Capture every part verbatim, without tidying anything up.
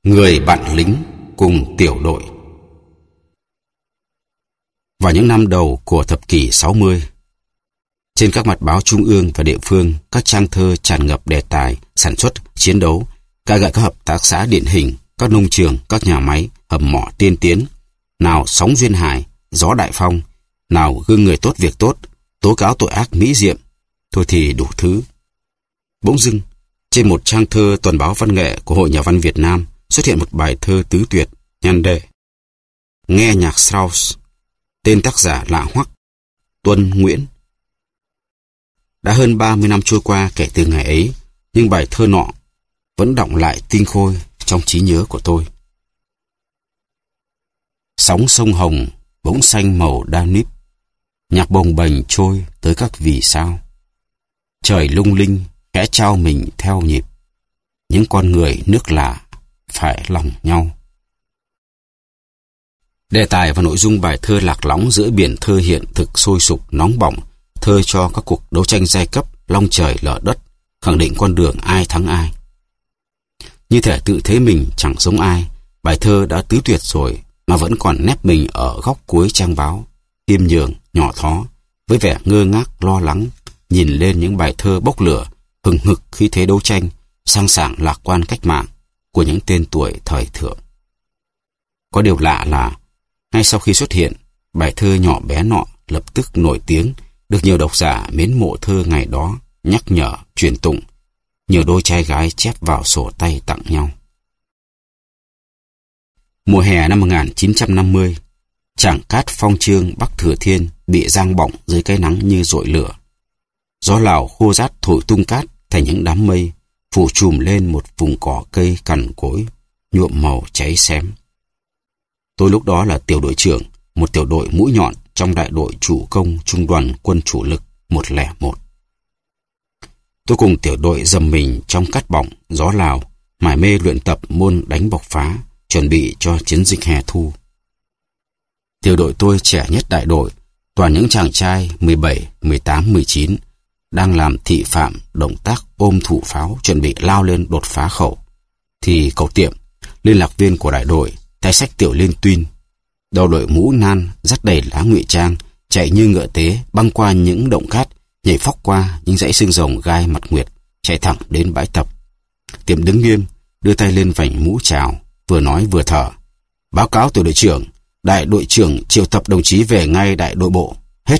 Người bạn lính cùng tiểu đội. Vào những năm đầu của thập kỷ sáu mươi, trên các mặt báo trung ương và địa phương, các trang thơ tràn ngập đề tài sản xuất, chiến đấu, ca ngợi các hợp tác xã điển hình, các nông trường, các nhà máy, hầm mỏ tiên tiến, nào sóng duyên hải, gió đại phong, nào gương người tốt việc tốt, tố cáo tội ác mỹ diệm, thôi thì đủ thứ. Bỗng dưng, trên một trang thơ tuần báo văn nghệ của Hội Nhà văn Việt Nam xuất hiện một bài thơ tứ tuyệt, nhan đề Nghe nhạc Strauss, tên tác giả lạ hoắc, Tuân Nguyễn. Đã hơn ba mươi năm trôi qua kể từ ngày ấy, nhưng bài thơ nọ vẫn đọng lại tinh khôi trong trí nhớ của tôi. Sóng sông Hồng bỗng xanh màu Danube, nhạc bồng bềnh trôi tới các vì sao. Trời lung linh khẽ trao mình theo nhịp, những con người nước lạ phải lòng nhau. Đề tài và nội dung bài thơ lạc lõng giữa biển thơ hiện thực sôi sục nóng bỏng, thơ cho các cuộc đấu tranh giai cấp long trời lở đất, khẳng định con đường ai thắng ai. Như thể tự thấy mình chẳng giống ai, bài thơ đã tứ tuyệt rồi mà vẫn còn nép mình ở góc cuối trang báo, khiêm nhường, nhỏ thó, với vẻ ngơ ngác lo lắng, nhìn lên những bài thơ bốc lửa, hừng hực khí thế đấu tranh, sang sảng lạc quan cách mạng của những tên tuổi thời thượng. Có điều lạ là, ngay sau khi xuất hiện, bài thơ nhỏ bé nọ lập tức nổi tiếng, được nhiều độc giả mến mộ thơ ngày đó nhắc nhở, truyền tụng, nhiều đôi trai gái chép vào sổ tay tặng nhau. Mùa hè năm một nghìn chín trăm năm mươi, Trảng Cát Phong Trương Bắc Thừa Thiên bị giăng bọng dưới cái nắng như dội lửa. Gió Lào khô rát thổi tung cát thành những đám mây, phủ trùm lên một vùng cỏ cây cằn cỗi, nhuộm màu cháy xém. Tôi lúc đó là tiểu đội trưởng, một tiểu đội mũi nhọn trong đại đội chủ công trung đoàn quân chủ lực một không một. Tôi cùng tiểu đội dầm mình trong cát bỏng, gió Lào, mải mê luyện tập môn đánh bộc phá, chuẩn bị cho chiến dịch hè thu. Tiểu đội tôi trẻ nhất đại đội, toàn những chàng trai mười bảy, mười tám, mười chín, đang làm thị phạm động tác ôm thủ pháo chuẩn bị lao lên đột phá khẩu. Thì cậu Tiệm, liên lạc viên của đại đội, tay xách tiểu liên tuyên, đầu đội mũ nan dắt đầy lá ngụy trang, chạy như ngựa tế băng qua những động cát, nhảy phóc qua những dãy xương rồng gai mặt nguyệt, chạy thẳng đến bãi tập. Tiệm đứng nghiêm, đưa tay lên vành mũ chào, vừa nói vừa thở. Báo cáo tiểu đội trưởng, đại đội trưởng triệu tập đồng chí về ngay đại đội bộ. Hết.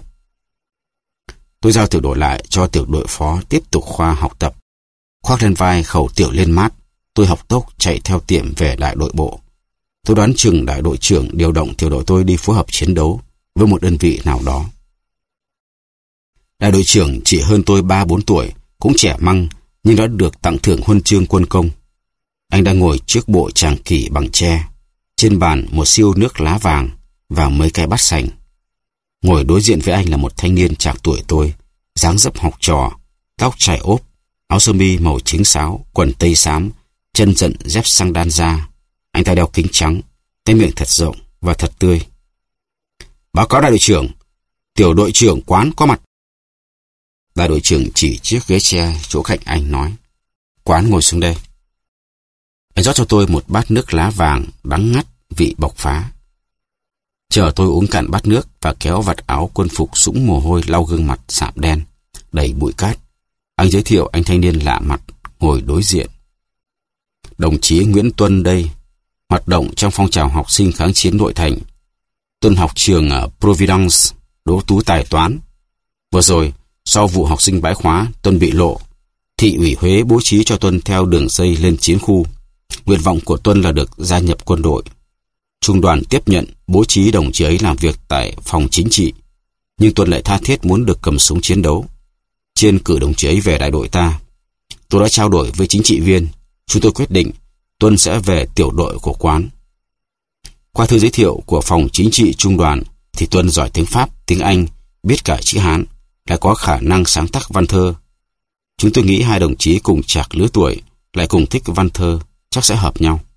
Tôi giao tiểu đội lại cho tiểu đội phó tiếp tục khoa học tập. Khoác lên vai khẩu tiểu liên mát, tôi học tốc chạy theo Tiệm về đại đội bộ. Tôi đoán chừng đại đội trưởng điều động tiểu đội tôi đi phối hợp chiến đấu với một đơn vị nào đó. Đại đội trưởng chỉ hơn tôi ba bốn tuổi, cũng trẻ măng, nhưng đã được tặng thưởng huân chương quân công. Anh đang ngồi trước bộ tràng kỷ bằng tre, trên bàn một siêu nước lá vàng và mấy cái bát sành. Ngồi đối diện với anh là một thanh niên trạc tuổi tôi, dáng dấp học trò, tóc chải ốp, áo sơ mi màu trứng sáo, quần tây xám, chân dận dép xăng đan da. Anh ta đeo kính trắng, cái miệng thật rộng và thật tươi. Báo cáo đại đội trưởng, tiểu đội trưởng Quán có mặt. Đại đội trưởng chỉ chiếc ghế tre chỗ cạnh anh nói, Quán ngồi xuống đây. Anh rót cho tôi một bát nước lá vàng đắng ngắt vị bộc phá. Chờ tôi uống cạn bát nước và kéo vạt áo quân phục sũng mồ hôi lau gương mặt sạm đen, đầy bụi cát. Anh giới thiệu anh thanh niên lạ mặt ngồi đối diện. Đồng chí Nguyễn Tuân đây, hoạt động trong phong trào học sinh kháng chiến nội thành. Tuân học trường ở Providence, đỗ tú tài toán. Vừa rồi, sau vụ học sinh bãi khóa, Tuân bị lộ. Thị ủy Huế bố trí cho Tuân theo đường dây lên chiến khu. Nguyện vọng của Tuân là được gia nhập quân đội. Trung đoàn tiếp nhận bố trí đồng chí ấy làm việc tại phòng chính trị, nhưng Tuân lại tha thiết muốn được cầm súng chiến đấu. Trên cử đồng chí ấy về đại đội ta. Tôi đã trao đổi với chính trị viên, chúng tôi quyết định Tuân sẽ về tiểu đội của Quán. Qua thư giới thiệu của phòng chính trị trung đoàn thì Tuân giỏi tiếng Pháp, tiếng Anh, biết cả chữ Hán, lại có khả năng sáng tác văn thơ. Chúng tôi nghĩ hai đồng chí cùng chạc lứa tuổi, lại cùng thích văn thơ, chắc sẽ hợp nhau.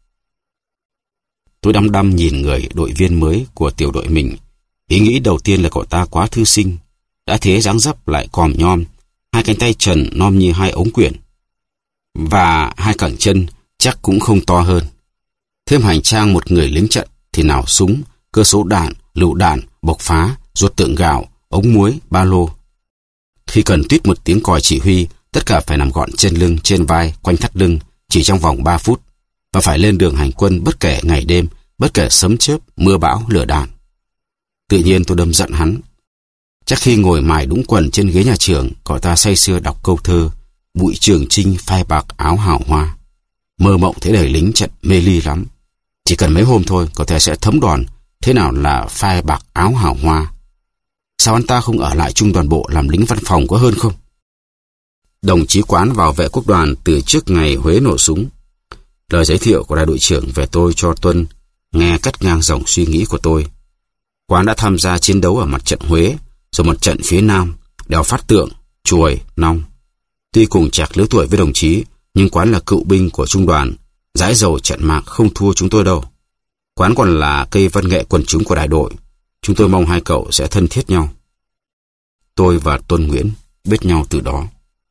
Tôi đăm đăm nhìn người đội viên mới của tiểu đội mình. Ý nghĩ đầu tiên là cậu ta quá thư sinh, đã thế dáng dấp lại còm nhom, hai cánh tay trần nom như hai ống quyển, và hai cẳng chân chắc cũng không to hơn. Thêm hành trang một người lính trận thì nào súng, cơ số đạn, lựu đạn, bộc phá, ruột tượng gạo, ống muối, ba lô. Khi cần tuýt một tiếng còi chỉ huy, tất cả phải nằm gọn trên lưng, trên vai, quanh thắt lưng, chỉ trong vòng ba phút, và phải lên đường hành quân bất kể ngày đêm, bất kể sấm chớp, mưa bão, lửa đạn. Tự nhiên tôi đâm giận hắn. Chắc khi ngồi mài đúng quần trên ghế nhà trường, cậu ta say sưa đọc câu thơ Bụi Trường Chinh phai bạc áo hào hoa. Mơ mộng thế đời lính trận mê ly lắm. Chỉ cần mấy hôm thôi, cậu ta sẽ thấm đòn thế nào là phai bạc áo hào hoa. Sao anh ta không ở lại trung đoàn bộ làm lính văn phòng có hơn không? Đồng chí Quán vào vệ quốc đoàn từ trước ngày Huế nổ súng. Lời giới thiệu của đại đội trưởng về tôi cho Tuân nghe cắt ngang dòng suy nghĩ của tôi. Quán đã tham gia chiến đấu ở mặt trận Huế, rồi một trận phía Nam, đèo Phát Tượng, Chuồi, Nong. Tuy cùng chạc lứa tuổi với đồng chí, nhưng Quán là cựu binh của trung đoàn, dãi dầu trận mạc không thua chúng tôi đâu. Quán còn là cây văn nghệ quần chúng của đại đội. Chúng tôi mong hai cậu sẽ thân thiết nhau. Tôi và Tuân Nguyễn biết nhau từ đó.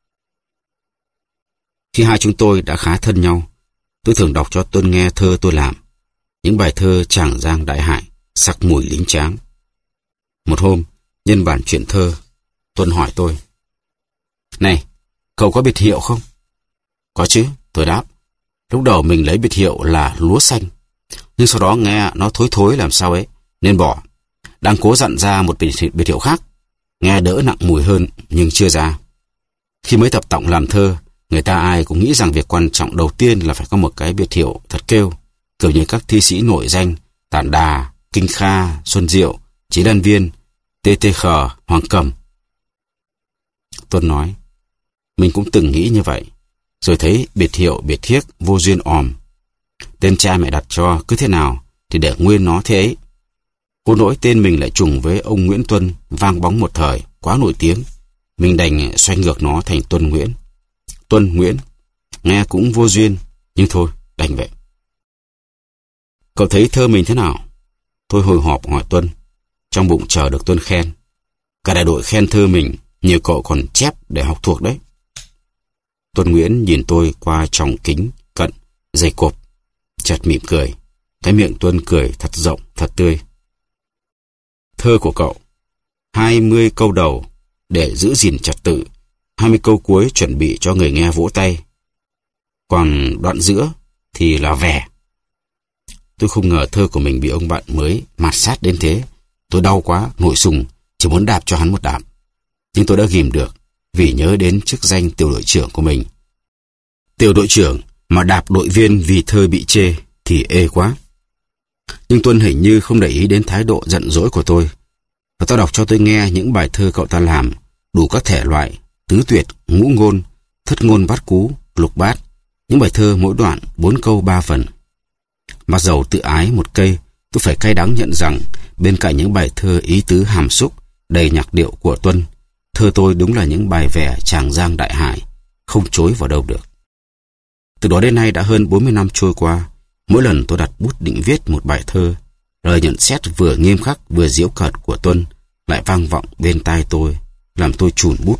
Khi hai chúng tôi đã khá thân nhau, tôi thường đọc cho Tuân nghe thơ tôi làm. Những bài thơ Tràng Giang Đại Hải, sắc mùi lính tráng. Một hôm, nhân bản chuyện thơ, Tuân hỏi tôi: "Này, cậu có biệt hiệu không?" "Có chứ," tôi đáp. "Lúc đầu mình lấy biệt hiệu là Lúa Xanh, nhưng sau đó nghe nó thối thối làm sao ấy, nên bỏ. Đang cố dặn ra một biệt, biệt hiệu khác, nghe đỡ nặng mùi hơn, nhưng chưa ra. Khi mới tập tọng làm thơ, người ta ai cũng nghĩ rằng việc quan trọng đầu tiên là phải có một cái biệt hiệu thật kêu, kiểu như các thi sĩ nổi danh Tản Đà, Kinh Kha, Xuân Diệu, Chí Đan Viên, Tê Tê Khờ, Hoàng Cầm." Tuân nói: "Mình cũng từng nghĩ như vậy, rồi thấy biệt hiệu biệt thiếc vô duyên òm. Tên cha mẹ đặt cho cứ thế nào thì để nguyên nó thế ấy. Cô nỗi tên mình lại trùng với ông Nguyễn Tuân, vang bóng một thời, quá nổi tiếng. Mình đành xoay ngược nó thành Tuân Nguyễn. Tuân Nguyễn, nghe cũng vô duyên, nhưng thôi, đành vậy." "Cậu thấy thơ mình thế nào?" Tôi hồi hộp hỏi Tuân, trong bụng chờ được Tuân khen. Cả đại đội khen thơ mình, nhiều cậu còn chép để học thuộc đấy. Tuân Nguyễn nhìn tôi qua tròng kính cận, dày cộp, chợt mỉm cười. Cái miệng Tuân cười thật rộng, thật tươi. "Thơ của cậu, hai mươi câu đầu để giữ gìn trật tự, hai mươi câu cuối chuẩn bị cho người nghe vỗ tay. Còn đoạn giữa thì là vẻ." Tôi không ngờ thơ của mình bị ông bạn mới mạt sát đến thế. Tôi đau quá, nổi sùng, chỉ muốn đạp cho hắn một đạp. Nhưng tôi đã ghìm được, vì nhớ đến chức danh tiểu đội trưởng của mình. Tiểu đội trưởng mà đạp đội viên vì thơ bị chê thì ê quá. Nhưng Tuân hình như không để ý đến thái độ giận dỗi của tôi. Và tao đọc cho tôi nghe những bài thơ cậu ta làm, đủ các thể loại, tứ tuyệt, ngũ ngôn, thất ngôn bát cú, lục bát. Những bài thơ mỗi đoạn bốn câu ba phần. Mặc dầu tự ái một cây, tôi phải cay đắng nhận rằng bên cạnh những bài thơ ý tứ hàm xúc, đầy nhạc điệu của Tuân, thơ tôi đúng là những bài vẽ Tràng Giang Đại Hải, không chối vào đâu được. Từ đó đến nay đã hơn bốn mươi năm trôi qua, mỗi lần tôi đặt bút định viết một bài thơ, lời nhận xét vừa nghiêm khắc vừa giễu cợt của Tuân lại vang vọng bên tai tôi, làm tôi chùn bút.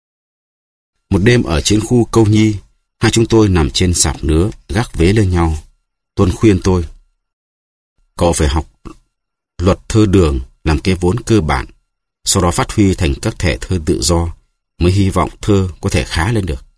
Một đêm ở trên khu Câu Nhi, hai chúng tôi nằm trên sạp nứa gác vế lên nhau. Tuân khuyên tôi: "Cậu phải học luật thơ đường làm cái vốn cơ bản, sau đó phát huy thành các thể thơ tự do, mới hy vọng thơ có thể khá lên được."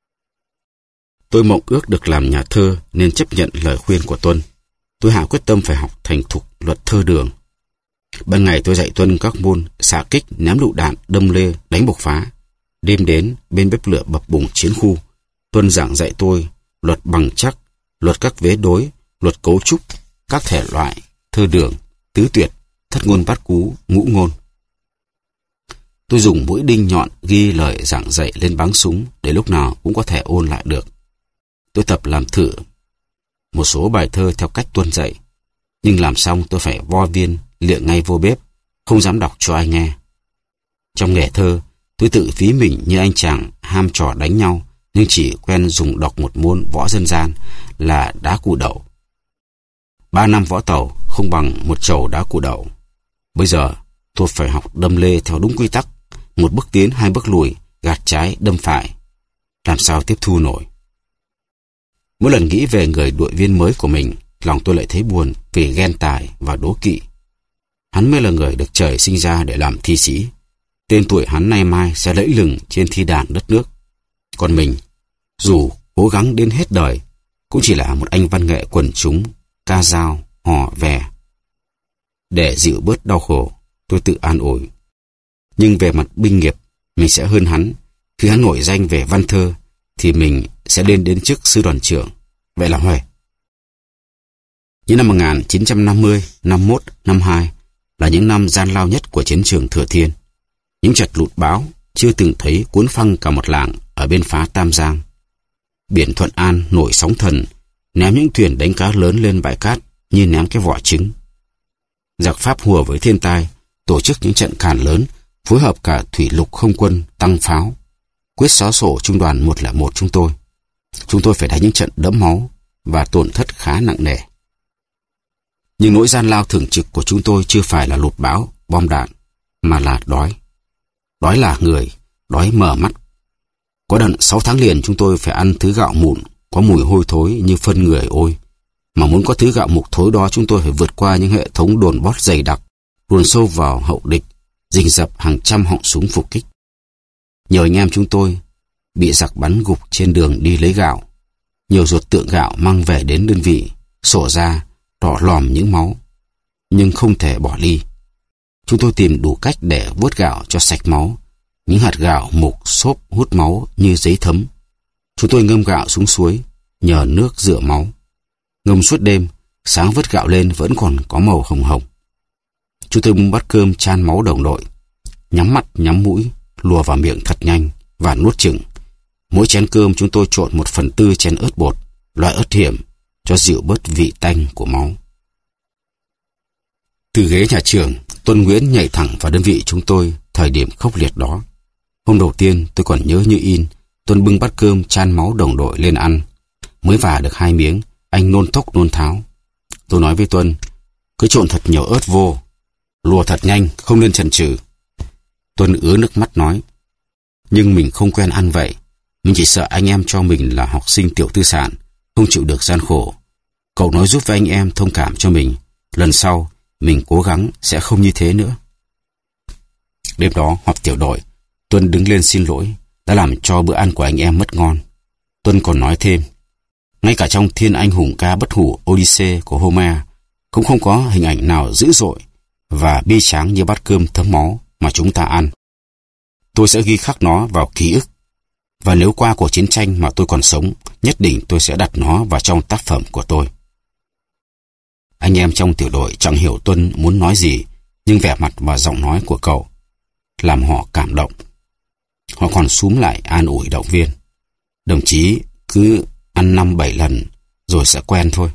Tôi mộng ước được làm nhà thơ nên chấp nhận lời khuyên của Tuân. Tôi hạ quyết tâm phải học thành thục luật thơ đường. Ban ngày tôi dạy Tuân các môn xạ kích, ném lựu đạn, đâm lê, đánh bộc phá. Đêm đến bên bếp lửa bập bùng chiến khu, Tuân giảng dạy tôi luật bằng chắc, luật các vế đối, luật cấu trúc, các thể loại thơ đường, tứ tuyệt, thất ngôn bát cú, ngũ ngôn. Tôi dùng mũi đinh nhọn ghi lời giảng dạy lên báng súng để lúc nào cũng có thể ôn lại được. Tôi tập làm thử một số bài thơ theo cách Tuân dạy, nhưng làm xong tôi phải vo viên liệng ngay vô bếp, không dám đọc cho ai nghe. Trong nghề thơ, tôi tự phí mình như anh chàng ham trò đánh nhau, nhưng chỉ quen dùng đọc một môn võ dân gian là đá cù đậu. Ba năm võ tàu không bằng một chầu đá cù đậu. Bây giờ tôi phải học đâm lê theo đúng quy tắc, một bước tiến hai bước lùi, gạt trái đâm phải. Làm sao tiếp thu nổi? Mỗi lần nghĩ về người đội viên mới của mình, lòng tôi lại thấy buồn vì ghen tài và đố kỵ. Hắn mới là người được trời sinh ra để làm thi sĩ. Tên tuổi hắn nay mai sẽ lẫy lừng trên thi đàn đất nước. Còn mình, dù cố gắng đến hết đời, cũng chỉ là một anh văn nghệ quần chúng, ca dao, hò vè. Để dịu bớt đau khổ, tôi tự an ủi. Nhưng về mặt binh nghiệp, mình sẽ hơn hắn. Khi hắn nổi danh về văn thơ, thì mình sẽ lên đến chức sư đoàn trưởng. Vậy là huề. Những năm một nghìn chín trăm năm mươi, năm mốt, năm hai là những năm gian lao nhất của chiến trường Thừa Thiên. Những trận lụt bão chưa từng thấy cuốn phăng cả một làng ở bên phá Tam Giang. Biển Thuận An nổi sóng thần, ném những thuyền đánh cá lớn lên bãi cát như ném cái vỏ trứng. Giặc Pháp hùa với thiên tai, tổ chức những trận càn lớn, phối hợp cả thủy lục không quân tăng pháo, quyết xóa sổ trung đoàn một không một chúng tôi. Chúng tôi phải đánh những trận đẫm máu và tổn thất khá nặng nề. Nhưng nỗi gian lao thường trực của chúng tôi chưa phải là lụt bão, bom đạn, mà là đói. Đói là người, đói mở mắt. Có đợt sáu tháng liền chúng tôi phải ăn thứ gạo mụn, có mùi hôi thối như phân người ôi. Mà muốn có thứ gạo mục thối đó chúng tôi phải vượt qua những hệ thống đồn bót dày đặc, luồn sâu vào hậu địch, rình rập hàng trăm họng súng phục kích. Nhiều anh em chúng tôi bị giặc bắn gục trên đường đi lấy gạo. Nhiều ruột tượng gạo mang về đến đơn vị, sổ ra, đỏ lòm những máu, nhưng không thể bỏ ly. Chúng tôi tìm đủ cách để vuốt gạo cho sạch máu, những hạt gạo mục xốp hút máu như giấy thấm. Chúng tôi ngâm gạo xuống suối, nhờ nước rửa máu. Ngâm suốt đêm, sáng vớt gạo lên vẫn còn có màu hồng hồng. Chúng tôi bưng bát cơm chan máu đồng đội, nhắm mắt nhắm mũi, lùa vào miệng thật nhanh và nuốt chừng. Mỗi chén cơm chúng tôi trộn một phần tư chén ớt bột, loại ớt hiểm, cho dịu bớt vị tanh của máu. Từ ghế nhà trường, Tuân Nguyễn nhảy thẳng vào đơn vị chúng tôi thời điểm khốc liệt đó. Hôm đầu tiên tôi còn nhớ như in, Tuân bưng bát cơm chan máu đồng đội lên ăn. Mới vả được hai miếng, anh nôn thốc nôn tháo. Tôi nói với Tuân, cứ trộn thật nhiều ớt vô, lùa thật nhanh, không nên chần chừ. Tuân ứa nước mắt nói, nhưng mình không quen ăn vậy. Mình chỉ sợ anh em cho mình là học sinh tiểu tư sản, không chịu được gian khổ. Cậu nói giúp với anh em thông cảm cho mình. Lần sau, mình cố gắng sẽ không như thế nữa. Đêm đó, họp tiểu đội, Tuân đứng lên xin lỗi, đã làm cho bữa ăn của anh em mất ngon. Tuân còn nói thêm, ngay cả trong Thiên Anh Hùng ca bất hủ Odyssey của Homer, cũng không có hình ảnh nào dữ dội và bi tráng như bát cơm thấm máu mà chúng ta ăn. Tôi sẽ ghi khắc nó vào ký ức. Và nếu qua cuộc chiến tranh mà tôi còn sống, nhất định tôi sẽ đặt nó vào trong tác phẩm của tôi. Anh em trong tiểu đội chẳng hiểu Tuân muốn nói gì, nhưng vẻ mặt và giọng nói của cậu làm họ cảm động. Họ còn xúm lại an ủi động viên. Đồng chí cứ ăn năm bảy lần rồi sẽ quen thôi.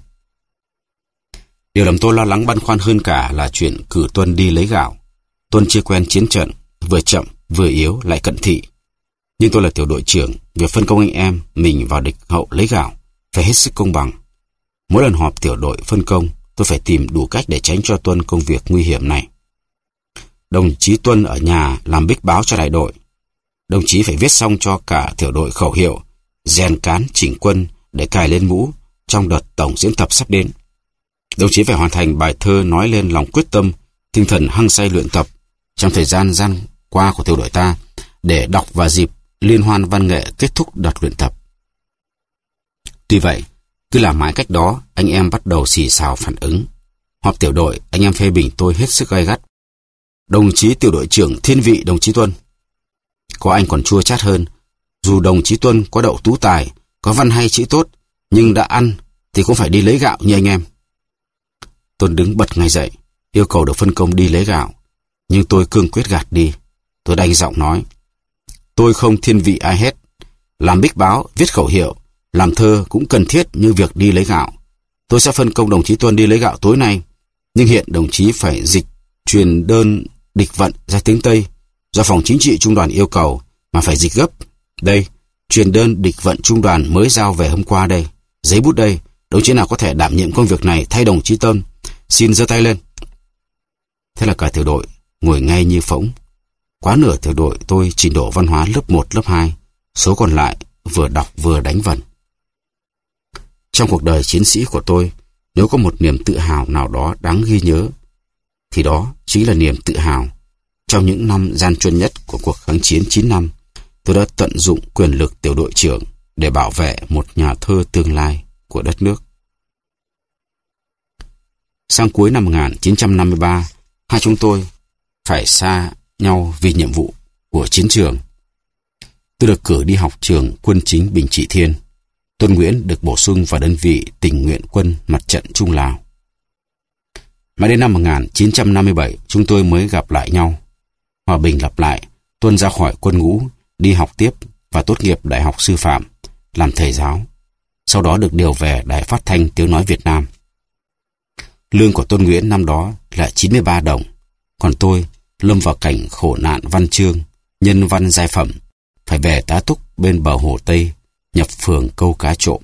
Điều làm tôi lo lắng băn khoăn hơn cả là chuyện cử Tuân đi lấy gạo. Tuân chưa quen chiến trận, vừa chậm, vừa yếu, lại cận thị. Nhưng tôi là tiểu đội trưởng, việc phân công anh em mình vào địch hậu lấy gạo phải hết sức công bằng. Mỗi lần họp tiểu đội phân công, tôi phải tìm đủ cách để tránh cho Tuân công việc nguy hiểm này. Đồng chí Tuân ở nhà làm bích báo cho đại đội. Đồng chí phải viết xong cho cả tiểu đội khẩu hiệu, rèn cán chỉnh quân để cài lên mũ trong đợt tổng diễn tập sắp đến. Đồng chí phải hoàn thành bài thơ nói lên lòng quyết tâm, tinh thần hăng say luyện tập trong thời gian gian qua của tiểu đội ta, để đọc vào dịp liên hoan văn nghệ kết thúc đợt luyện tập. Tuy vậy, cứ làm mãi cách đó, anh em bắt đầu xì xào phản ứng. Họp tiểu đội, anh em phê bình tôi hết sức gay gắt. Đồng chí tiểu đội trưởng thiên vị đồng chí Tuân. Có anh còn chua chát hơn, dù đồng chí Tuân có đậu tú tài, có văn hay chữ tốt, nhưng đã ăn thì cũng phải đi lấy gạo như anh em. Tuân đứng bật ngay dậy, yêu cầu được phân công đi lấy gạo, nhưng tôi cương quyết gạt đi. Tôi đanh giọng nói, tôi không thiên vị ai hết. Làm bích báo, viết khẩu hiệu, làm thơ cũng cần thiết như việc đi lấy gạo. Tôi sẽ phân công đồng chí Tuân đi lấy gạo tối nay, nhưng hiện đồng chí phải dịch truyền đơn địch vận ra tiếng Tây, do phòng chính trị trung đoàn yêu cầu, mà phải dịch gấp. Đây, truyền đơn địch vận trung đoàn mới giao về hôm qua đây. Giấy bút đây, đồng chí nào có thể đảm nhiệm công việc này thay đồng chí Tuân, xin giơ tay lên. Thế là cả tiểu đội ngồi ngay như phỗng. Quá nửa tiểu đội tôi trình độ văn hóa lớp một, lớp hai, số còn lại vừa đọc vừa đánh vần. Trong cuộc đời chiến sĩ của tôi, Nếu có một niềm tự hào nào đó đáng ghi nhớ, thì đó chính là niềm tự hào. Trong những năm gian truân nhất của cuộc kháng chiến chín năm, tôi đã tận dụng quyền lực tiểu đội trưởng để bảo vệ một nhà thơ tương lai của đất nước. Sang cuối năm một nghìn chín trăm năm mươi ba, hai chúng tôi phải xa nhau vì nhiệm vụ của chiến trường. Tôi được cử đi học trường quân chính Bình Trị Thiên. Tuân Nguyễn được bổ sung vào đơn vị tình nguyện quân mặt trận Trung Lào. Mãi đến năm một nghìn chín trăm năm mươi bảy, chúng tôi mới gặp lại nhau. Hòa bình lặp lại, Tuân ra khỏi quân ngũ, đi học tiếp và tốt nghiệp Đại học Sư phạm, làm thầy giáo. Sau đó được điều về Đài Phát thanh Tiếng nói Việt Nam. Lương của Tuân Nguyễn năm đó là chín mươi ba đồng, còn tôi lâm vào cảnh khổ nạn văn chương, nhân văn giai phẩm, phải về tá túc bên bờ hồ Tây, nhập phường câu cá trộm.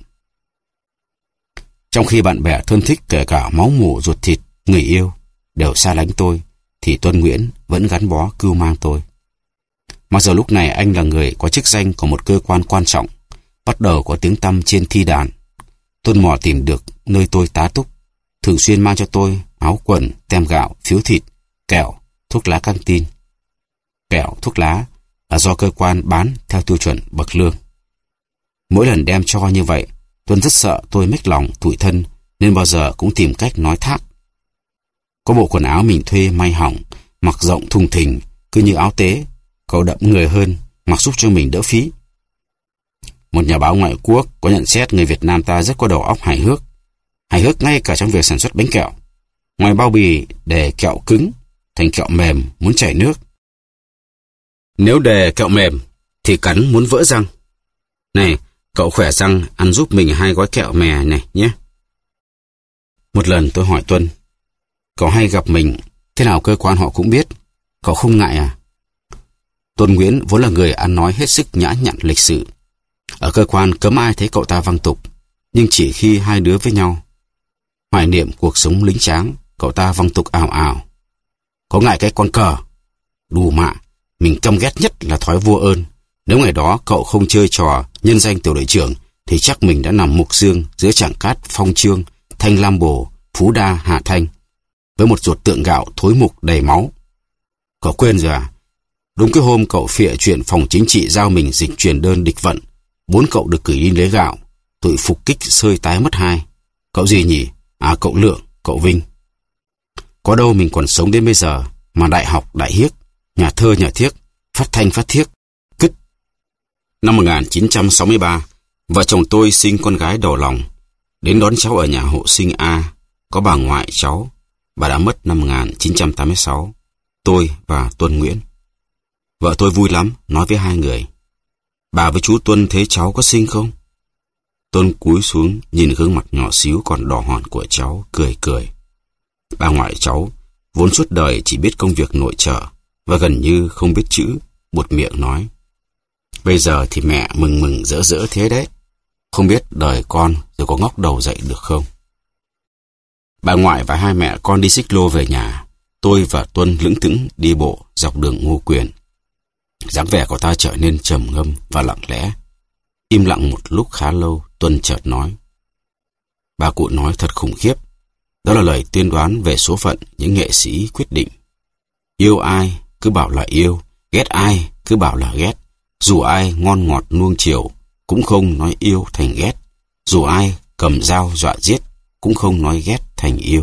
Trong khi bạn bè thân thích kể cả máu mủ ruột thịt, người yêu đều xa lánh tôi, thì Tuân Nguyễn vẫn gắn bó cưu mang tôi. Mặc dù lúc này anh là người có chức danh của một cơ quan quan trọng, bắt đầu có tiếng tăm trên thi đàn. Tuân mò tìm được nơi tôi tá túc, thường xuyên mang cho tôi áo quần, tem gạo, phiếu thịt, kẹo, thuốc lá căng tin. Kẹo, thuốc lá là do cơ quan bán theo tiêu chuẩn bậc lương. Mỗi lần đem cho như vậy, Tuân rất sợ tôi mếch lòng, tủi thân, nên bao giờ cũng tìm cách nói thác. Có bộ quần áo mình thuê may hỏng, mặc rộng thùng thình, cứ như áo tế, cậu đậm người hơn, mặc giúp cho mình đỡ phí. Một nhà báo ngoại quốc có nhận xét người Việt Nam ta rất có đầu óc hài hước, hài hước ngay cả trong việc sản xuất bánh kẹo. Ngoài bao bì để kẹo cứng, thành kẹo mềm muốn chảy nước. Nếu để kẹo mềm thì cắn muốn vỡ răng. Này, cậu khỏe răng, ăn giúp mình hai gói kẹo mè này nhé. Một lần tôi hỏi Tuân, cậu hay gặp mình, thế nào cơ quan họ cũng biết, cậu không ngại à? Tuân Nguyễn vốn là người ăn nói hết sức nhã nhặn lịch sự. Ở cơ quan cấm ai thấy cậu ta văng tục, nhưng chỉ khi hai đứa với nhau, hoài niệm cuộc sống lính tráng, cậu ta văng tục ào ào. Có ngại cái con cờ? Đù mạ, mình căm ghét nhất là thói vô ơn. Nếu ngày đó cậu không chơi trò nhân danh tiểu đội trưởng, thì chắc mình đã nằm mục dương giữa Trảng Cát, Phong Trương, Thanh Lam Bồ, Phú Đa, Hà Thanh, với một ruột tượng gạo thối mục đầy máu. Cậu quên rồi à? Đúng cái hôm cậu phịa chuyện phòng chính trị giao mình dịch truyền đơn địch vận, bốn cậu được cử đi lấy gạo, tụi phục kích sơi tái mất hai. Cậu gì nhỉ? À, cậu Lượng, cậu Vinh. Có đâu mình còn sống đến bây giờ, mà đại học đại hiếc, nhà thơ nhà thiếc, phát thanh phát thiếc, cứt. Năm một nghìn chín trăm sáu mươi ba, vợ chồng tôi sinh con gái đầu lòng. Đến đón cháu ở nhà hộ sinh A, có bà ngoại cháu. Bà đã mất năm một nghìn chín trăm tám mươi sáu. Tôi và Tuân Nguyễn. Vợ tôi vui lắm, nói với hai người, bà với chú Tuân thấy cháu có xinh không? Tuân cúi xuống nhìn gương mặt nhỏ xíu còn đỏ hòn của cháu, cười cười. Bà ngoại cháu vốn suốt đời chỉ biết công việc nội trợ và gần như không biết chữ, buột miệng nói, bây giờ thì mẹ mừng mừng rỡ rỡ thế đấy, không biết đời con rồi có ngóc đầu dậy được không. Bà ngoại và hai mẹ con đi xích lô về nhà. Tôi và Tuân lững thững đi bộ dọc đường Ngô Quyền. Dáng vẻ của ta trở nên trầm ngâm và lặng lẽ. Im lặng một lúc khá lâu, Tuân chợt nói, bà cụ nói thật khủng khiếp. Đó là lời tiên đoán về số phận những nghệ sĩ quyết định. Yêu ai cứ bảo là yêu, ghét ai cứ bảo là ghét. Dù ai ngon ngọt nuông chiều cũng không nói yêu thành ghét. Dù ai cầm dao dọa giết cũng không nói ghét thành yêu.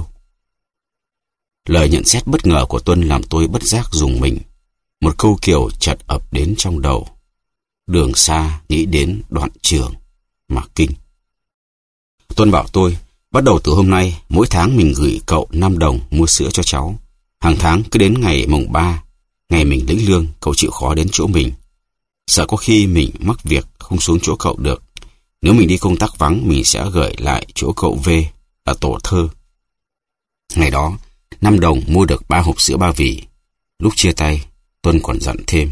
Lời nhận xét bất ngờ của Tuân làm tôi bất giác rùng mình. Một câu kiều chợt ập đến trong đầu. Đường xa nghĩ đến đoạn trường, Mạc Kinh. Tuân bảo tôi, bắt đầu từ hôm nay, mỗi tháng mình gửi cậu năm đồng mua sữa cho cháu. Hàng tháng cứ đến ngày mùng ba, ngày mình lĩnh lương, cậu chịu khó đến chỗ mình. Sợ có khi mình mắc việc không xuống chỗ cậu được. Nếu mình đi công tác vắng, mình sẽ gửi lại chỗ cậu về ở tổ thơ. Ngày đó, năm đồng mua được ba hộp sữa Ba Vì. Lúc chia tay, Tuân còn dặn thêm,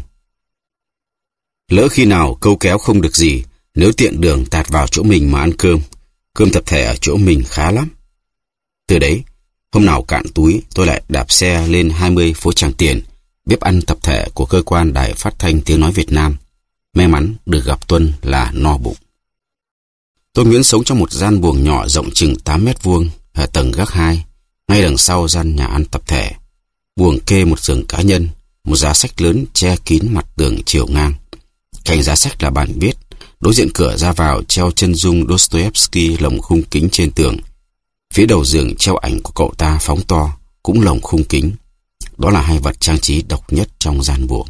lỡ khi nào câu kéo không được gì, nếu tiện đường tạt vào chỗ mình mà ăn cơm. Cơm tập thể ở chỗ mình khá lắm. Từ đấy, hôm nào cạn túi, tôi lại đạp xe lên hai mươi phố Tràng Tiền, bếp ăn tập thể của cơ quan Đài Phát thanh Tiếng nói Việt Nam. May mắn được gặp Tuân là no bụng. Tôi Nguyễn sống trong một gian buồng nhỏ rộng chừng tám mét vuông, ở tầng gác hai, ngay đằng sau gian nhà ăn tập thể. Buồng kê một giường cá nhân, một giá sách lớn che kín mặt tường chiều ngang. Cạnh giá sách là bàn viết, đối diện cửa ra vào treo chân dung Dostoevsky lồng khung kính trên tường. Phía đầu giường treo ảnh của cậu ta phóng to, cũng lồng khung kính. Đó là hai vật trang trí độc nhất trong gian buồng.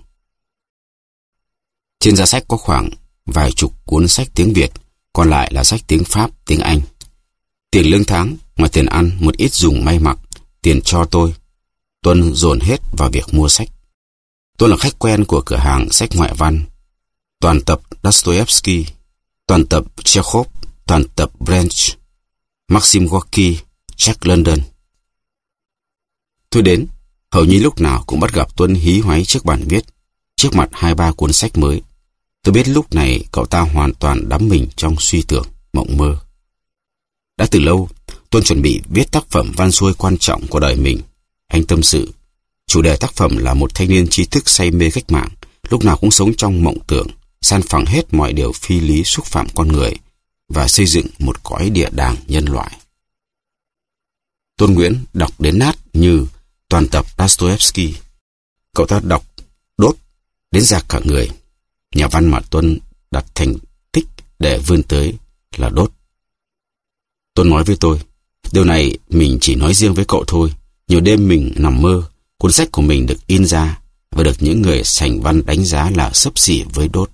Trên giá sách có khoảng vài chục cuốn sách tiếng Việt, còn lại là sách tiếng Pháp, tiếng Anh. Tiền lương tháng, ngoài tiền ăn, một ít dùng may mặc, tiền cho tôi, Tuân dồn hết vào việc mua sách. Tôi là khách quen của cửa hàng sách ngoại văn. Toàn tập Dostoevsky, toàn tập Chekhov, toàn tập Branch, Maxim Gorky, Jack London. Tôi đến, hầu như lúc nào cũng bắt gặp Tuân hí hoáy trước bàn viết, trước mặt hai ba cuốn sách mới. Tôi biết lúc này cậu ta hoàn toàn đắm mình trong suy tưởng, mộng mơ. Đã từ lâu, Tuân chuẩn bị viết tác phẩm văn xuôi quan trọng của đời mình. Anh tâm sự, chủ đề tác phẩm là một thanh niên trí thức say mê cách mạng, lúc nào cũng sống trong mộng tưởng, san phẳng hết mọi điều phi lý xúc phạm con người và xây dựng một cõi địa đàng nhân loại. Tuân Nguyễn đọc đến nát như toàn tập Dostoevsky. Cậu ta đọc đốt đến giạc cả người. Nhà văn mà Tuân đặt thành tích để vươn tới là đốt. Tuân nói với tôi, điều này mình chỉ nói riêng với cậu thôi. Nhiều đêm mình nằm mơ, cuốn sách của mình được in ra và được những người sành văn đánh giá là xấp xỉ với đốt.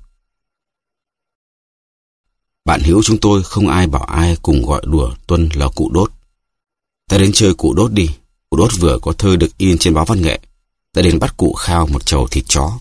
Bạn hữu chúng tôi không ai bảo ai cùng gọi đùa Tuân là cụ đốt. Ta đến chơi cụ đốt đi. Cụ đốt vừa có thơ được in trên báo văn nghệ. Ta đến bắt cụ khao một chầu thịt chó.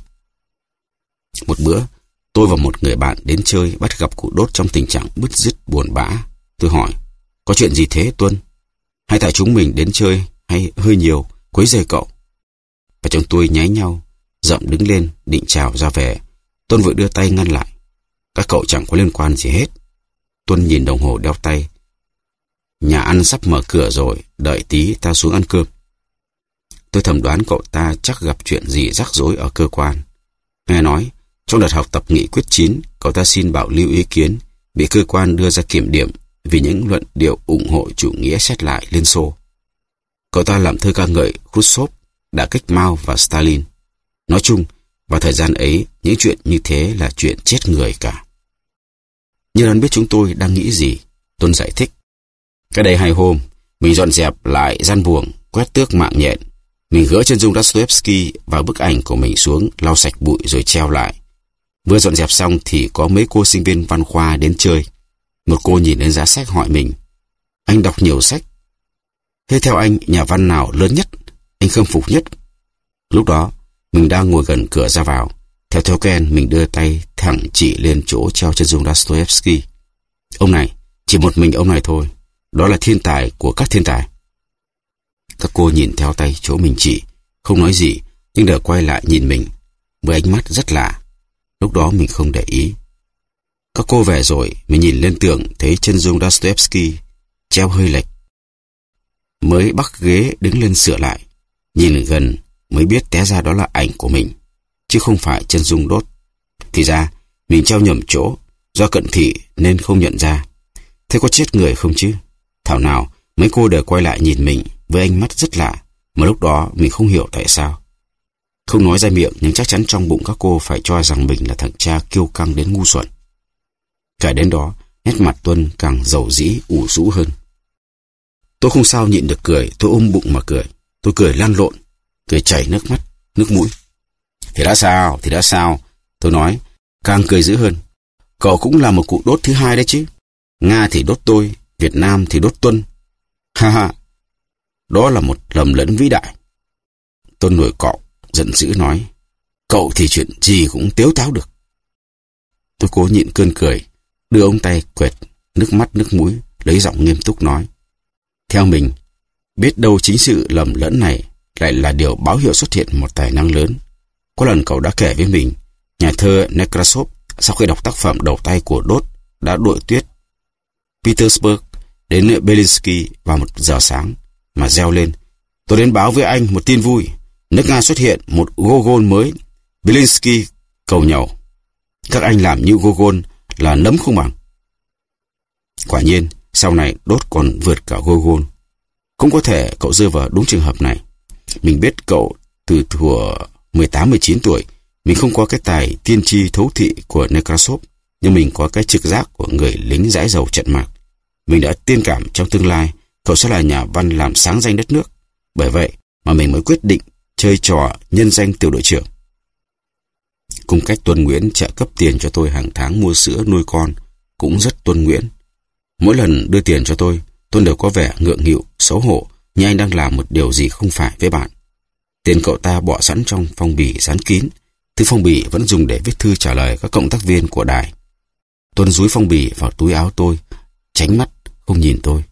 Một bữa, tôi và một người bạn đến chơi bắt gặp cụ đốt trong tình trạng bứt rứt buồn bã. Tôi hỏi, có chuyện gì thế Tuân? Hay tại chúng mình đến chơi hay hơi nhiều, quấy rầy cậu? Và chúng tôi nháy nhau, dậm đứng lên định chào ra về. Tuân vội đưa tay ngăn lại. Các cậu chẳng có liên quan gì hết. Tuân nhìn đồng hồ đeo tay. Nhà ăn sắp mở cửa rồi, đợi tí ta xuống ăn cơm. Tôi thầm đoán cậu ta chắc gặp chuyện gì rắc rối ở cơ quan. Nghe nói, trong đợt học tập nghị quyết chín, cậu ta xin bảo lưu ý kiến, bị cơ quan đưa ra kiểm điểm vì những luận điệu ủng hộ chủ nghĩa xét lại Liên Xô. Cậu ta làm thơ ca ngợi Khrushchev, đã kích Mao và Stalin. Nói chung, vào thời gian ấy, những chuyện như thế là chuyện chết người cả. Như đoán biết chúng tôi đang nghĩ gì, Tuân giải thích. Cái đây hai hôm, mình dọn dẹp lại gian buồng, quét tước mạng nhện. Mình gỡ chân dung Dostoevsky và bức ảnh của mình xuống, lau sạch bụi rồi treo lại. Vừa dọn dẹp xong thì có mấy cô sinh viên văn khoa đến chơi. Một cô nhìn lên giá sách hỏi mình, anh đọc nhiều sách. Thế theo anh, nhà văn nào lớn nhất, anh khâm phục nhất? Lúc đó, mình đang ngồi gần cửa ra vào. Theo thói quen, mình đưa tay thẳng chỉ lên chỗ treo chân dung Dostoevsky. Ông này, chỉ một mình ông này thôi. Đó là thiên tài của các thiên tài. Các cô nhìn theo tay chỗ mình chỉ, không nói gì, nhưng đều quay lại nhìn mình với ánh mắt rất lạ. Lúc đó mình không để ý. Các cô về rồi, mình nhìn lên tường thấy chân dung Dostoevsky treo hơi lệch. Mới bắt ghế đứng lên sửa lại. Nhìn gần mới biết té ra đó là ảnh của mình, chứ không phải chân dung đốt. Thì ra, mình treo nhầm chỗ, do cận thị nên không nhận ra. Thế có chết người không chứ? Thảo nào, mấy cô đều quay lại nhìn mình với ánh mắt rất lạ, mà lúc đó mình không hiểu tại sao. Không nói ra miệng, nhưng chắc chắn trong bụng các cô phải cho rằng mình là thằng cha kiêu căng đến ngu xuẩn. Kể đến đó, nét mặt Tuân càng dầu dĩ, ủ rũ hơn. Tôi không sao nhịn được cười, tôi ôm bụng mà cười. Tôi cười lan lộn, cười chảy nước mắt, nước mũi. Thì đã sao, thì đã sao, tôi nói, càng cười dữ hơn. Cậu cũng là một cụ đốt thứ hai đấy chứ. Nga thì đốt tôi, Việt Nam thì đốt Tuân. Ha ha, đó là một lầm lẫn vĩ đại. Tuân nổi cọ, giận dữ nói, cậu thì chuyện gì cũng tếu táo được. Tôi cố nhịn cơn cười, đưa ông tay quệt nước mắt nước mũi, lấy giọng nghiêm túc nói, theo mình, biết đâu chính sự lầm lẫn này lại là điều báo hiệu xuất hiện một tài năng lớn. Có lần cậu đã kể với mình, nhà thơ Nekrasov sau khi đọc tác phẩm đầu tay của Đốt đã đội tuyết Petersburg đến Belinsky vào một giờ sáng mà reo lên, tôi đến báo với anh một tin vui, nước Nga xuất hiện một Gogol mới, Belinsky cầu nhậu. Các anh làm như Gogol là nấm không bằng. Quả nhiên, sau này Đốt còn vượt cả Gogol. Cũng có thể cậu rơi vào đúng trường hợp này. Mình biết cậu từ thuở mười tám mười chín tuổi. Mình không có cái tài tiên tri thấu thị của Nekrasov, nhưng mình có cái trực giác của người lính dãi dầu trận mạc. Mình đã tiên cảm trong tương lai cậu sẽ là nhà văn làm sáng danh đất nước. Bởi vậy mà mình mới quyết định chơi trò nhân danh tiểu đội trưởng. Cùng cách Tuân Nguyễn trợ cấp tiền cho tôi hàng tháng mua sữa nuôi con cũng rất Tuân Nguyễn. Mỗi lần đưa tiền cho tôi, Tuân đều có vẻ ngượng nghịu, xấu hổ, như anh đang làm một điều gì không phải với bạn. Tiền cậu ta bỏ sẵn trong phong bì dán kín. Thứ phong bì vẫn dùng để viết thư trả lời các cộng tác viên của đài. Tuân dúi phong bì vào túi áo tôi, tránh mắt, không nhìn tôi.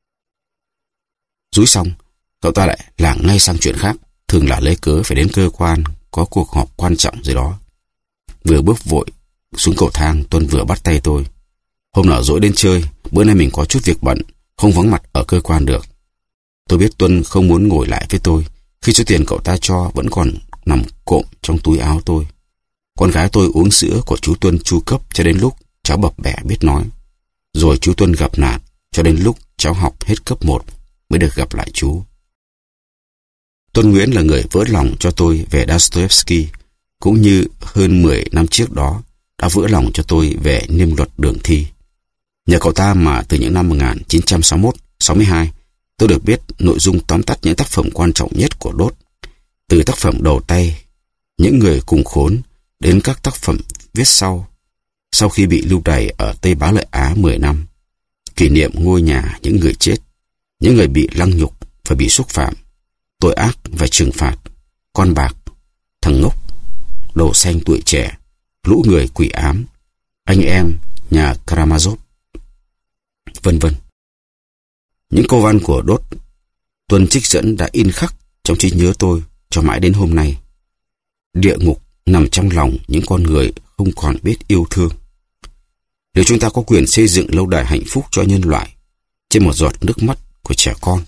Dúi xong, cậu ta lại lảng ngay sang chuyện khác, thường là lấy cớ phải đến cơ quan, có cuộc họp quan trọng gì đó. Vừa bước vội xuống cầu thang, Tuân vừa bắt tay tôi. Hôm nào rỗi đến chơi, bữa nay mình có chút việc bận, không vắng mặt ở cơ quan được. Tôi biết Tuân không muốn ngồi lại với tôi, khi số tiền cậu ta cho vẫn còn nằm cộm trong túi áo tôi. Con gái tôi uống sữa của chú Tuân chu cấp cho đến lúc cháu bập bẹ biết nói. Rồi chú Tuân gặp nạn, cho đến lúc cháu học hết cấp một mới được gặp lại chú. Tuân Nguyễn là người vỡ lòng cho tôi về Dostoevsky, cũng như hơn mười năm trước đó đã vỡ lòng cho tôi về niêm luật đường thi. Nhờ cậu ta mà từ những năm một nghìn chín trăm sáu mươi mốt sáu mươi hai, tôi được biết nội dung tóm tắt những tác phẩm quan trọng nhất của Đốt. Từ tác phẩm đầu tay, Những người cùng khốn, đến các tác phẩm viết sau, sau khi bị lưu đày ở Tây Bá Lợi Á mười năm, kỷ niệm ngôi nhà những người chết, những người bị lăng nhục và bị xúc phạm, tội ác và trừng phạt, con bạc, thằng ngốc, đầu xanh tuổi trẻ, lũ người quỷ ám, anh em nhà Karamazov, vân vân. Những câu văn của Đốt, Tuân trích dẫn đã in khắc trong trí nhớ tôi cho mãi đến hôm nay. Địa ngục nằm trong lòng những con người không còn biết yêu thương. Nếu chúng ta có quyền xây dựng lâu đài hạnh phúc cho nhân loại trên một giọt nước mắt của trẻ con,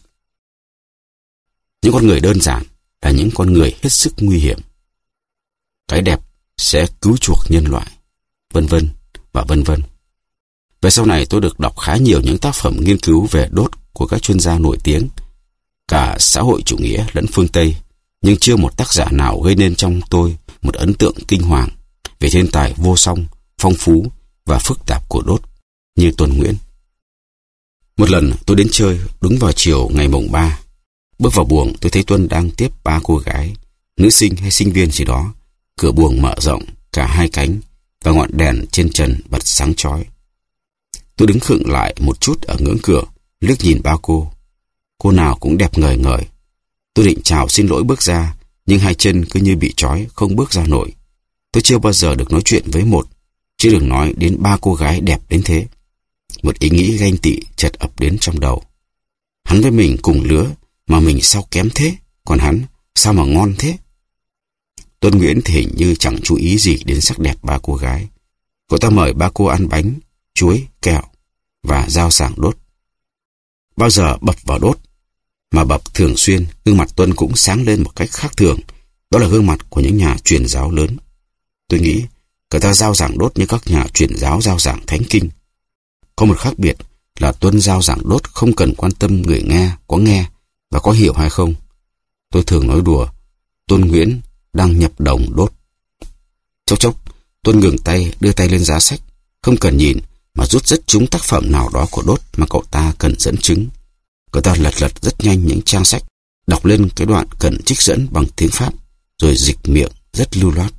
những con người đơn giản là những con người hết sức nguy hiểm. Cái đẹp sẽ cứu chuộc nhân loại, vân vân và vân vân. Về sau này tôi được đọc khá nhiều những tác phẩm nghiên cứu về Đốt của các chuyên gia nổi tiếng, cả xã hội chủ nghĩa lẫn phương Tây, nhưng chưa một tác giả nào gây nên trong tôi một ấn tượng kinh hoàng về thiên tài vô song, phong phú và phức tạp của Đốt như Tuân Nguyễn. Một lần tôi đến chơi đúng vào chiều ngày mùng ba. Bước vào buồng tôi thấy Tuân đang tiếp ba cô gái, nữ sinh hay sinh viên gì đó. Cửa buồng mở rộng cả hai cánh và ngọn đèn trên trần bật sáng chói. Tôi đứng khựng lại một chút ở ngưỡng cửa, liếc nhìn ba cô. Cô nào cũng đẹp ngời ngời. Tôi định chào xin lỗi bước ra, nhưng hai chân cứ như bị trói, không bước ra nổi. Tôi chưa bao giờ được nói chuyện với một, chứ đừng nói đến ba cô gái đẹp đến thế. Một ý nghĩ ganh tị chợt ập đến trong đầu. Hắn với mình cùng lứa, mà mình sao kém thế, còn hắn sao mà ngon thế? Tuân Nguyễn thì hình như chẳng chú ý gì đến sắc đẹp ba cô gái. Cậu ta mời ba cô ăn bánh, chuối, kẹo và rau sảng Đốt. Bao giờ bập vào Đốt, mà bập thường xuyên, gương mặt Tuân cũng sáng lên một cách khác thường. Đó là gương mặt của những nhà truyền giáo lớn. Tôi nghĩ cậu ta rao giảng Đốt như các nhà truyền giáo rao giảng thánh kinh. Có một khác biệt là Tuân rao giảng Đốt không cần quan tâm người nghe có nghe và có hiểu hay không. Tôi thường nói đùa Tuân Nguyễn đang nhập đồng Đốt. Chốc chốc Tuân ngừng tay, đưa tay lên giá sách, không cần nhìn mà rút rất trúng tác phẩm nào đó của Đốt mà cậu ta cần dẫn chứng. Cậu ta lật lật rất nhanh những trang sách, đọc lên cái đoạn cần trích dẫn bằng tiếng Pháp, rồi dịch miệng rất lưu loát.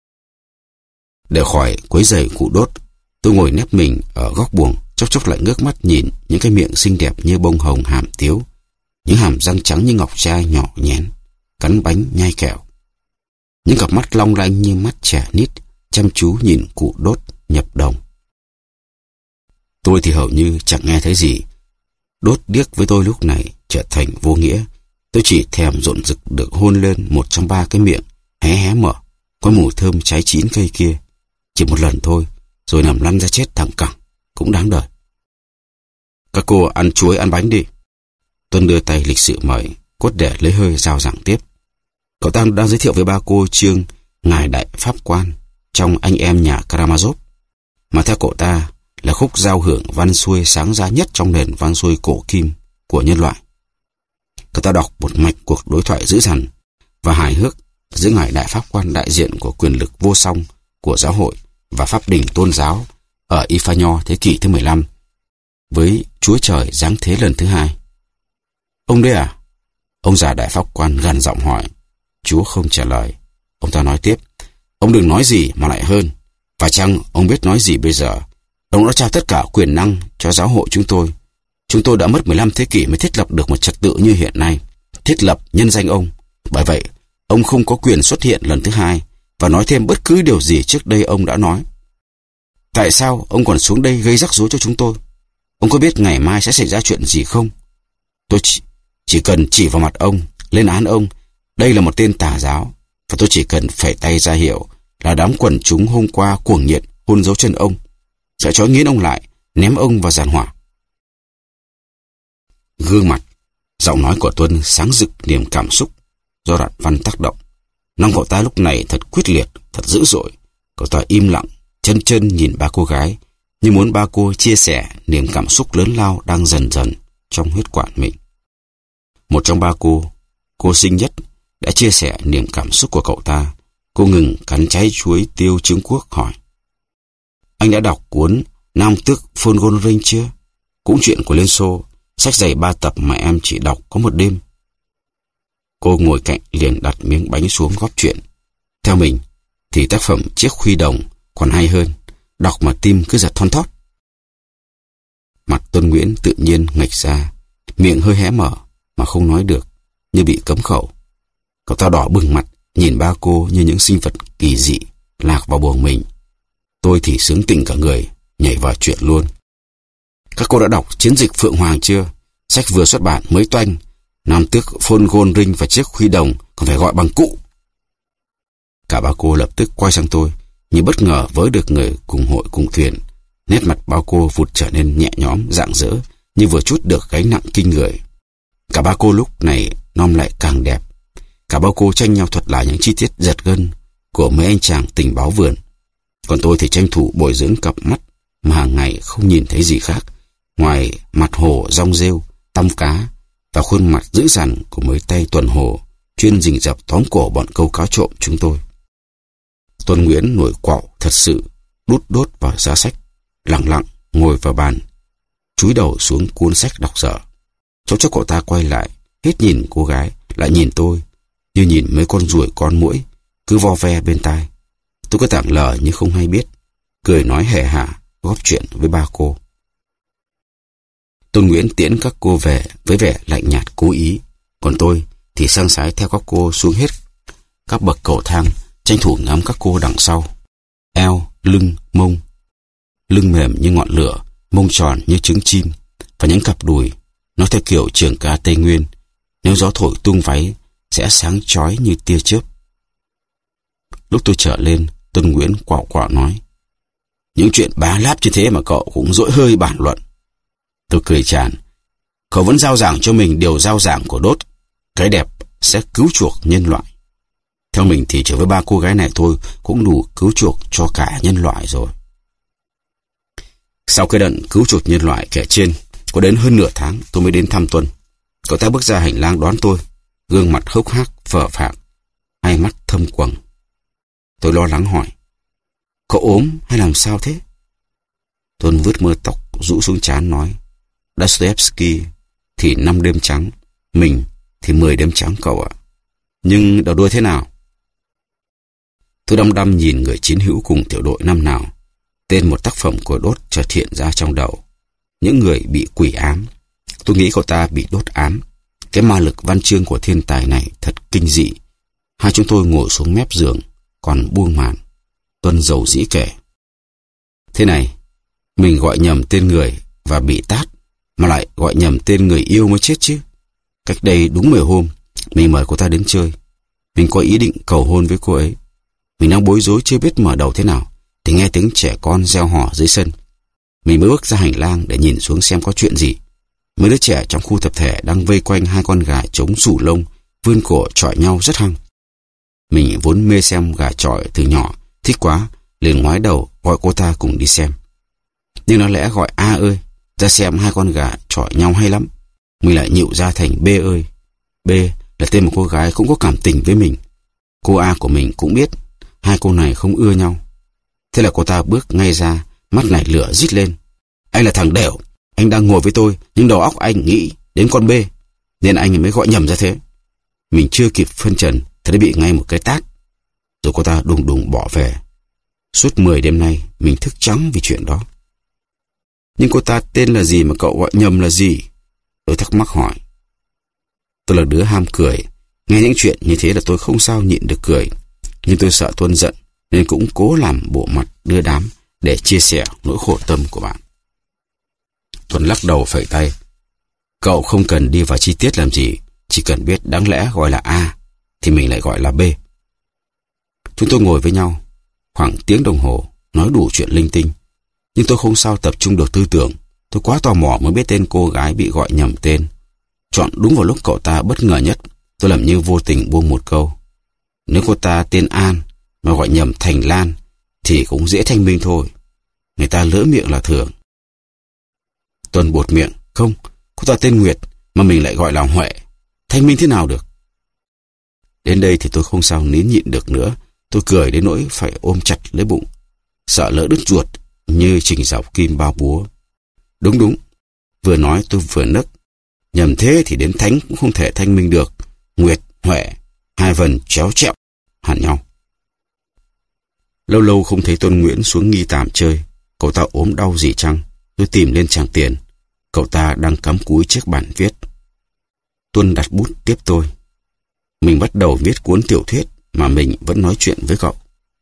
Để khỏi quấy rầy cụ Đốt, tôi ngồi nép mình ở góc buồng, chốc chốc lại ngước mắt nhìn những cái miệng xinh đẹp như bông hồng hàm tiếu, những hàm răng trắng như ngọc trai nhỏ nhén, cắn bánh nhai kẹo. Những cặp mắt long lanh như mắt trẻ nít, chăm chú nhìn cụ Đốt nhập đồng. Tôi thì hầu như chẳng nghe thấy gì. Đốt điếc với tôi lúc này trở thành vô nghĩa. Tôi chỉ thèm rộn rực được hôn lên một trong ba cái miệng hé hé mở, có mùi thơm trái chín cây kia. Chỉ một lần thôi, rồi nằm lăn ra chết thẳng cẳng, cũng đáng đời. Các cô ăn chuối ăn bánh đi. Tuân đưa tay lịch sự mời, cốt để lấy hơi rao giảng tiếp. Cậu ta đang giới thiệu với ba cô chương Ngài Đại Pháp Quan trong Anh Em Nhà Karamazov, mà theo cậu ta là khúc giao hưởng văn xuôi sáng giá nhất trong nền văn xuôi cổ kim của nhân loại. Cậu ta đọc một mạch cuộc đối thoại dữ dằn và hài hước giữa ngài đại pháp quan đại diện của quyền lực vô song của giáo hội và pháp đình tôn giáo ở Ifanyo thế kỷ thứ mười lăm với Chúa Trời giáng thế lần thứ hai. Ông đấy à? Ông già đại pháp quan gằn giọng hỏi. Chúa không trả lời. Ông ta nói tiếp. Ông đừng nói gì mà lại hơn. Và chăng ông biết nói gì bây giờ? Ông đã trao tất cả quyền năng cho giáo hội chúng tôi. Chúng tôi đã mất mười lăm thế kỷ mới thiết lập được một trật tự như hiện nay. Thiết lập nhân danh ông. Bởi vậy, ông không có quyền xuất hiện lần thứ hai và nói thêm bất cứ điều gì trước đây ông đã nói. Tại sao ông còn xuống đây gây rắc rối cho chúng tôi? Ông có biết ngày mai sẽ xảy ra chuyện gì không? Tôi chỉ, chỉ cần chỉ vào mặt ông, lên án ông. Đây là một tên tà giáo. Và tôi chỉ cần phẩy tay ra hiệu là đám quần chúng hôm qua cuồng nhiệt hôn dấu chân ông. Sẽ trói nghiến ông lại, ném ông vào giàn hỏa. Gương mặt, giọng nói của Tuân sáng rực niềm cảm xúc do đoạn văn tác động. Năng cậu ta lúc này thật quyết liệt, thật dữ dội. Cậu ta im lặng, chân chân nhìn ba cô gái, như muốn ba cô chia sẻ niềm cảm xúc lớn lao đang dần dần trong huyết quản mình. Một trong ba cô, cô xinh nhất, đã chia sẻ niềm cảm xúc của cậu ta. Cô ngừng cắn trái chuối tiêu trứng quốc hỏi. Anh đã đọc cuốn Nam Tước Folgorring chưa? Cũng chuyện của Liên Xô, sách dày ba tập mà em chỉ đọc có một đêm. Cô ngồi cạnh liền đặt miếng bánh xuống góp chuyện. Theo mình thì tác phẩm Chiếc Khuy Đồng còn hay hơn, đọc mà tim cứ giật thon thót. Mặt Tuân Nguyễn tự nhiên nghệch ra, miệng hơi hé mở mà không nói được, như bị cấm khẩu. Cậu ta đỏ bừng mặt, nhìn ba cô như những sinh vật kỳ dị lạc vào buồng mình. Tôi thì sướng tỉnh cả người, nhảy vào chuyện luôn. Các cô đã đọc Chiến dịch Phượng Hoàng chưa? Sách vừa xuất bản mới toanh. Nam Tước Folgorring và Chiếc Khuy Đồng còn phải gọi bằng cụ. Cả ba cô lập tức quay sang tôi, như bất ngờ với được người cùng hội cùng thuyền. Nét mặt ba cô vụt trở nên nhẹ nhõm, rạng rỡ, như vừa trút được gánh nặng kinh người. Cả ba cô lúc này non lại càng đẹp. Cả ba cô tranh nhau thuật lại những chi tiết giật gân của mấy anh chàng tình báo vườn. Còn tôi thì tranh thủ bồi dưỡng cặp mắt mà hàng ngày không nhìn thấy gì khác ngoài mặt hồ rong rêu, tăm cá và khuôn mặt dữ dằn của mấy tay tuần hồ chuyên rình rập tóm cổ bọn câu cá trộm chúng tôi. Tuân Nguyễn nổi quạo thật sự, đút đốt vào giá sách, lặng lặng ngồi vào bàn, chúi đầu xuống cuốn sách đọc dở. Cháu cho cậu ta quay lại, hết nhìn cô gái, lại nhìn tôi, như nhìn mấy con ruồi con muỗi cứ vo ve bên tai. Tôi cứ tảng lờ như không hay biết, cười nói hề hả, góp chuyện với ba cô. Tôn Nguyễn tiễn các cô về với vẻ lạnh nhạt cố ý, còn tôi thì sang sái theo các cô xuống hết các bậc cầu thang, tranh thủ ngắm các cô đằng sau. Eo, lưng, mông. Lưng mềm như ngọn lửa, mông tròn như trứng chim, và những cặp đùi, nói theo kiểu trường ca Tây Nguyên, nếu gió thổi tung váy sẽ sáng chói như tia chớp. Lúc tôi trở lên, Tôn Nguyễn quạo quạo nói, những chuyện bá láp như thế mà cậu cũng dỗi hơi bản luận. Tôi cười tràn. Cậu vẫn giao giảng cho mình điều giao giảng của Đốt. Cái đẹp sẽ cứu chuộc nhân loại. Theo mình thì chỉ với ba cô gái này thôi cũng đủ cứu chuộc cho cả nhân loại rồi. Sau cái đợt cứu chuộc nhân loại kể trên, có đến hơn nửa tháng tôi mới đến thăm Tuân. Cậu ta bước ra hành lang đón tôi, gương mặt hốc hác, phờ phạc, hai mắt thâm quầng. Tôi lo lắng hỏi, cậu ốm hay làm sao thế? Tuân vứt mớ tóc rũ xuống trán nói, Dostoevsky thì năm đêm trắng, mình thì mười đêm trắng cậu ạ. Nhưng đầu đuôi thế nào? Tôi đăm đăm nhìn người chiến hữu cùng tiểu đội năm nào. Tên một tác phẩm của Đốt chợt hiện ra trong đầu. Những người bị quỷ ám. Tôi nghĩ cậu ta bị đốt ám. Cái ma lực văn chương của thiên tài này thật kinh dị. Hai chúng tôi ngồi xuống mép giường, còn buông màn. Tuân dầu dĩ kể. Thế này, mình gọi nhầm tên người và bị tát, mà lại gọi nhầm tên người yêu mới chết chứ. Cách đây đúng mười hôm, mình mời cô ta đến chơi. Mình có ý định cầu hôn với cô ấy. Mình đang bối rối chưa biết mở đầu thế nào, thì nghe tiếng trẻ con reo hò dưới sân. Mình mới bước ra hành lang để nhìn xuống xem có chuyện gì. Mấy đứa trẻ trong khu tập thể đang vây quanh hai con gà trống sủ lông, vươn cổ chọi nhau rất hăng. Mình vốn mê xem gà chọi từ nhỏ, thích quá, liền ngoái đầu gọi cô ta cùng đi xem. Nhưng nó lẽ gọi A ơi, ra xem hai con gà chọi nhau hay lắm. Mình lại nhịu ra thành B ơi. B là tên một cô gái cũng có cảm tình với mình. Cô A của mình cũng biết hai cô này không ưa nhau. Thế là cô ta bước ngay ra, mắt nảy lửa rít lên. Anh là thằng đểu, anh đang ngồi với tôi, nhưng đầu óc anh nghĩ đến con B, nên anh mới gọi nhầm ra thế. Mình chưa kịp phân trần, thì đã bị ngay một cái tát. Rồi cô ta đùng đùng bỏ về. Suốt mười đêm nay, mình thức trắng vì chuyện đó. Nhưng cô ta tên là gì mà cậu gọi nhầm là gì? Tôi thắc mắc hỏi. Tôi là đứa ham cười. Nghe những chuyện như thế là tôi không sao nhịn được cười. Nhưng tôi sợ Tuân giận, nên cũng cố làm bộ mặt đưa đám để chia sẻ nỗi khổ tâm của bạn. Tuân lắc đầu phẩy tay. Cậu không cần đi vào chi tiết làm gì, chỉ cần biết đáng lẽ gọi là A thì mình lại gọi là B. Chúng tôi ngồi với nhau khoảng tiếng đồng hồ, nói đủ chuyện linh tinh. Nhưng tôi không sao tập trung được tư tưởng. Tôi quá tò mò mới biết tên cô gái bị gọi nhầm tên. Chọn đúng vào lúc cậu ta bất ngờ nhất, tôi làm như vô tình buông một câu. Nếu cô ta tên An mà gọi nhầm thành Lan thì cũng dễ thanh minh thôi. Người ta lỡ miệng là thường. Tuân buột miệng. Không, cô ta tên Nguyệt mà mình lại gọi là Huệ. Thanh minh thế nào được? Đến đây thì tôi không sao nín nhịn được nữa. Tôi cười đến nỗi phải ôm chặt lấy bụng, sợ lỡ đứt ruột như Trình Dọc Kim bao búa. Đúng đúng, vừa nói tôi vừa nấc. Nhầm thế thì đến thánh cũng không thể thanh minh được. Nguyệt, Huệ, hai vần chéo chẹo hẳn nhau. Lâu lâu không thấy Tuân Nguyễn xuống Nghi Tạm chơi. Cậu ta ốm đau gì chăng? Tôi tìm lên tràng tiền. Cậu ta đang cắm cúi chiếc bàn viết. Tuân đặt bút tiếp tôi. Mình bắt đầu viết cuốn tiểu thuyết mà mình vẫn nói chuyện với cậu.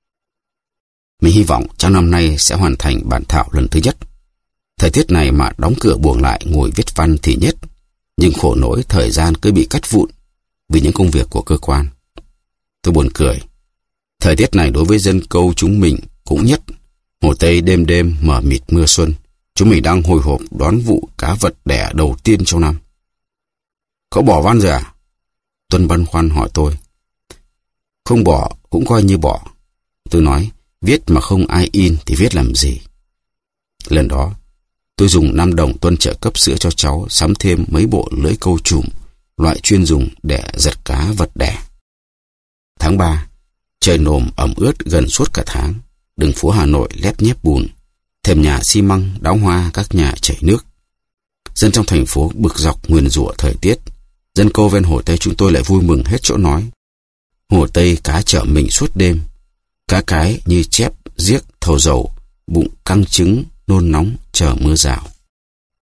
Mình hy vọng trong năm nay sẽ hoàn thành bản thảo lần thứ nhất. Thời tiết này mà đóng cửa buồng lại ngồi viết văn thì nhất. Nhưng khổ nỗi thời gian cứ bị cắt vụn vì những công việc của cơ quan. Tôi buồn cười. Thời tiết này đối với dân câu chúng mình cũng nhất. Hồ Tây đêm đêm mở mịt mưa xuân. Chúng mình đang hồi hộp đón vụ cá vật đẻ đầu tiên trong năm. Cậu bỏ văn rồi à? Tuân băn khoăn hỏi tôi. Không bỏ cũng coi như bỏ. Tôi nói, viết mà không ai in thì viết làm gì. Lần đó, tôi dùng năm đồng Tuân trợ cấp sữa cho cháu sắm thêm mấy bộ lưới câu chùm, loại chuyên dùng để giật cá vật đẻ. Tháng ba, trời nồm ẩm ướt gần suốt cả tháng. Đường phố Hà Nội lép nhép bùn, thềm nhà xi măng đáo hoa các nhà chảy nước. Dân trong thành phố bực dọc nguyền rủa thời tiết. Dân câu ven Hồ Tây chúng tôi lại vui mừng hết chỗ nói. Hồ Tây cá chở mình suốt đêm. Cá cái như chép, giếc, thầu dầu, bụng căng trứng, nôn nóng chờ mưa rào.